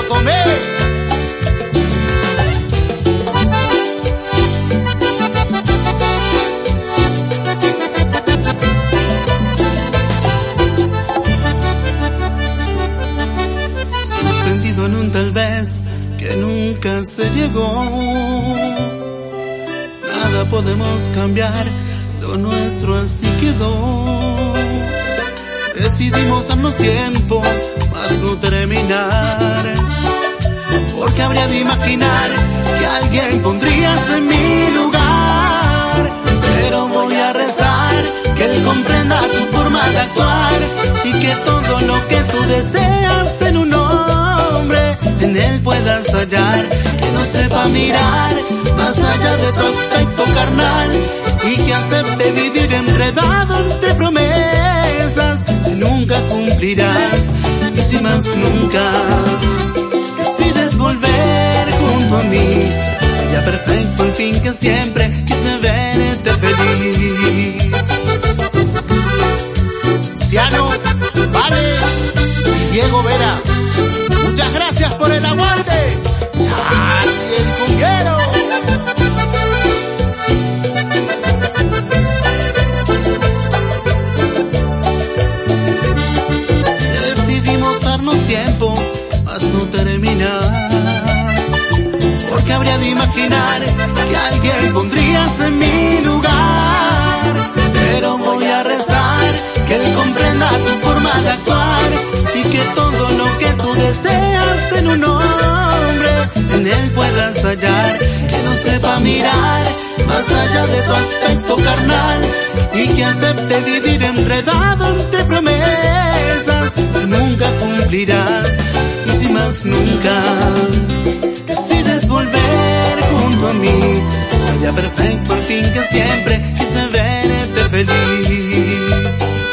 tomé. Suspendido en un tal vez que nunca se llegó. Nada podemos cambiar, lo nuestro así quedó. Decidimos darnos tiempo, mas no terminar, porque habría de imaginar que alguien pondrías en mi lugar. Pero voy a rezar que él comprenda tu forma de actuar y que todo lo que tú deseas en un hombre, en él puedas hallar. Que no sepa mirar más allá de tu aspecto carnal y que acepte vivir enredado entre promesas que nunca cumplirás. Y si más nunca decides volver junto a mí, sería perfecto el fin que siempre quise verte feliz. Ciano, Vale y Diego Vera, muchas gracias por el aguante. Charlie el Cunguero. Decidimos darnos tiempo, mas no terminar, porque habría de imaginar que alguien pondrías en mi lugar. Pero voy a rezar que él comprenda tu forma de actuar y que todo lo que tú deseas en un hombre, en él puedas hallar. Que no sepa mirar más allá de tu aspecto carnal y que acepte vivir enredado entre promesas que nunca cumplirás. Y si más nunca decides volver junto a mí, sería perfecto el fin que siempre quise verte feliz.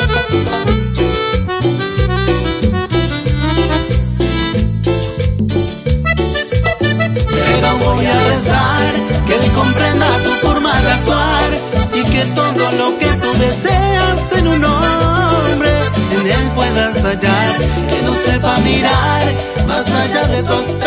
Pero voy a rezar que él comprenda tu forma de actuar y que todo lo que tú deseas en un hombre, en él puedas hallar. Que no sepa mirar más allá de tus